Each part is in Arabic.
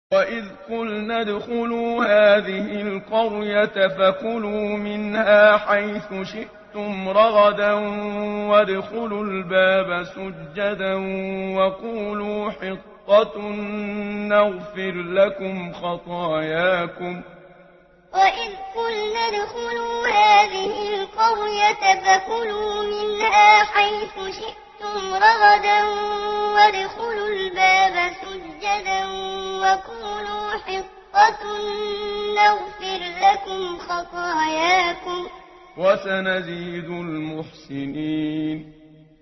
وَإِذْ قُلْنَا ادْخُلُوا هَٰذِهِ الْقَرْيَةَ فَكُلُوا مِنْهَا حَيْثُ شِئْتُمْ رَغَدًا وَادْخُلُوا الْبَابَ سُجَّدًا وَقُولُوا حِطَّةٌ نَّغْفِرْ لَكُمْ خَطَايَاكُمْ ۚ وَإِذْ قُلْنَا ادْخُلُوا هَٰذِهِ الْقَرْيَةَ فَكُلُوا مِنْهَا حَيْثُ شِئْتُمْ رَغَدًا وَادْخُلُوا الْبَابَ سُجَّدًا وَقُولُوا حِطَّةٌ نَّغْفِرْ لَكُمْ خَطَايَاكُمْ ۚ وَسَنَزِيدُ الْمُحْسِنِينَ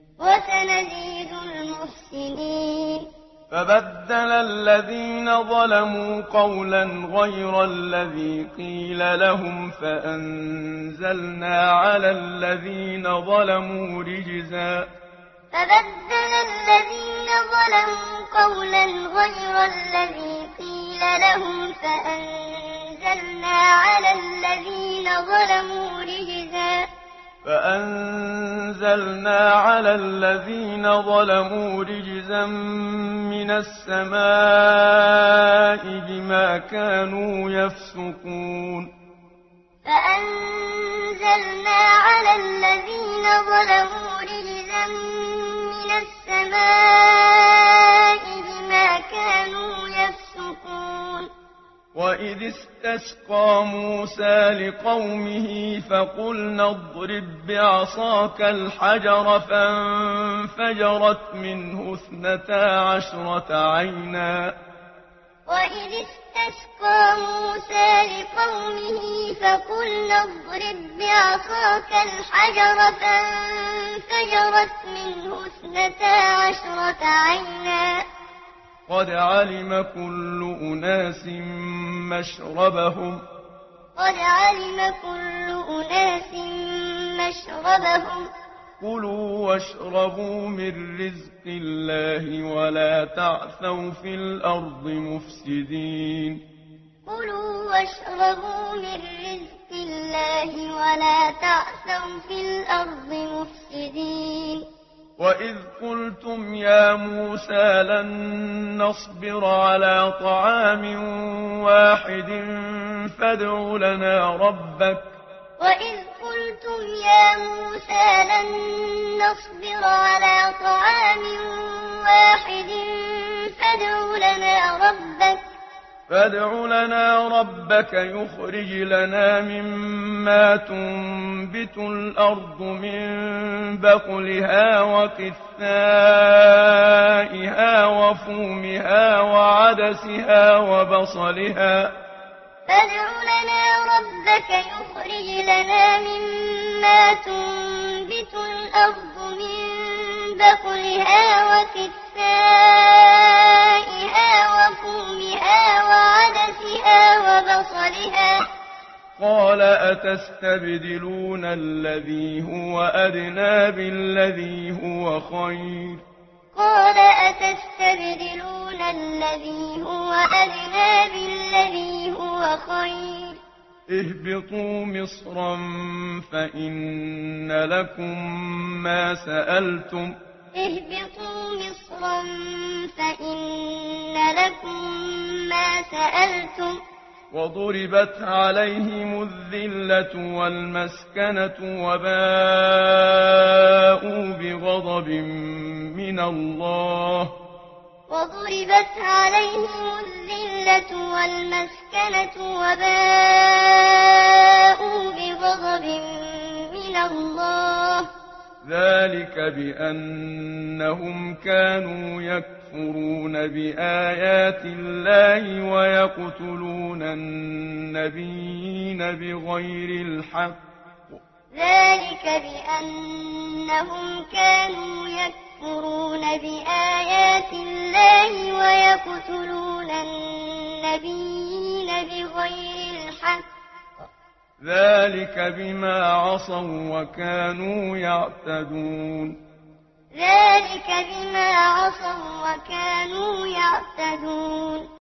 فَبَدَّلَ الَّذِينَ ظَلَمُوا قَوْلًا غَيْرَ الَّذِي قِيلَ لَهُمْ فَأَنزَلْنَا عَلَى الَّذِينَ ظَلَمُوا رِجْزًا فَبَدَّلَ الَّذِينَ ظَلَمُوا قَوْلًا غَيْرَ الَّذِي قِيلَ لَهُمْ فَأَنزَلْنَا عَلَى الَّذِينَ ظَلَمُوا رِجْزًا مِّنَ السَّمَاءِ بِمَا كَانُوا يَفْسُقُونَ فَأَنزَلْنَا عَلَى الَّذِينَ ظَلَمُوا رِجْزًا مِّنَ السَّمَاءِ بِمَا كَانُوا يَفْسُقُونَ وَإِذِ اسْتَسْقَىٰ مُوسَىٰ لِقَوْمِهِ فَقُلْنَا اضْرِب بِّعَصَاكَ الْحَجَرَ فَانفَجَرَتْ مِنْهُ 12 عَيْنًا ۖ وَإِذِ اسْتَسْقَىٰ مُوسَىٰ لِقَوْمِهِ فَقُلْنَا اضْرِب بِّعَصَاكَ الْحَجَرَ فَانفَجَرَتْ مِنْهُ 12 عَيْنًا ۖ قَدْ عَلِمَ كُلُّ أُنَاسٍ مَّشْرَبَهُمْ ۖ كُلُوا وَاشْرَبُوا مِن رِّزْقِ اللَّهِ وَلَا تَعْثَوْا فِي الْأَرْضِ مُفْسِدِينَ وَإِذْ قُلْتُمْ يَا مُوسَىٰ لَن نَّصْبِرَ عَلَىٰ طَعَامٍ وَاحِدٍ فَادْعُ لَنَا رَبَّكَ يُخْرِجْ لَنَا مِمَّا تُنبِتُ الْأَرْضُ مِن بَقْلِهَا وَقِثَّائِهَا وَفُومِهَا وَعَدَسِهَا وَبَصَلِهَا ۖ قَالَ أَتَسْتَبْدِلُونَ الَّذِي هُوَ أَدْنَىٰ بِالَّذِي هُوَ خَيْرٌ ۚ اهْبِطُوا مِصْرًا فَإِنَّ لَكُم مَّا سَأَلْتُمْ ۗ وَضُرِبَتْ عَلَيْهِمُ الذِّلَّةُ وَالْمَسْكَنَةُ وَبَاءُوا بِغَضَبٍ مِّنَ اللَّهِ ۗ ذَٰلِكَ بِأَنَّهُمْ كَانُوا يَكْفُرُونَ بِآيَاتِ اللَّهِ وَيَقْتُلُونَ النَّبِيِّينَ بِغَيْرِ الْحَقِّ ۚ ذَٰلِكَ بِمَا عَصَوا وَّكَانُوا يَعْتَدُونَ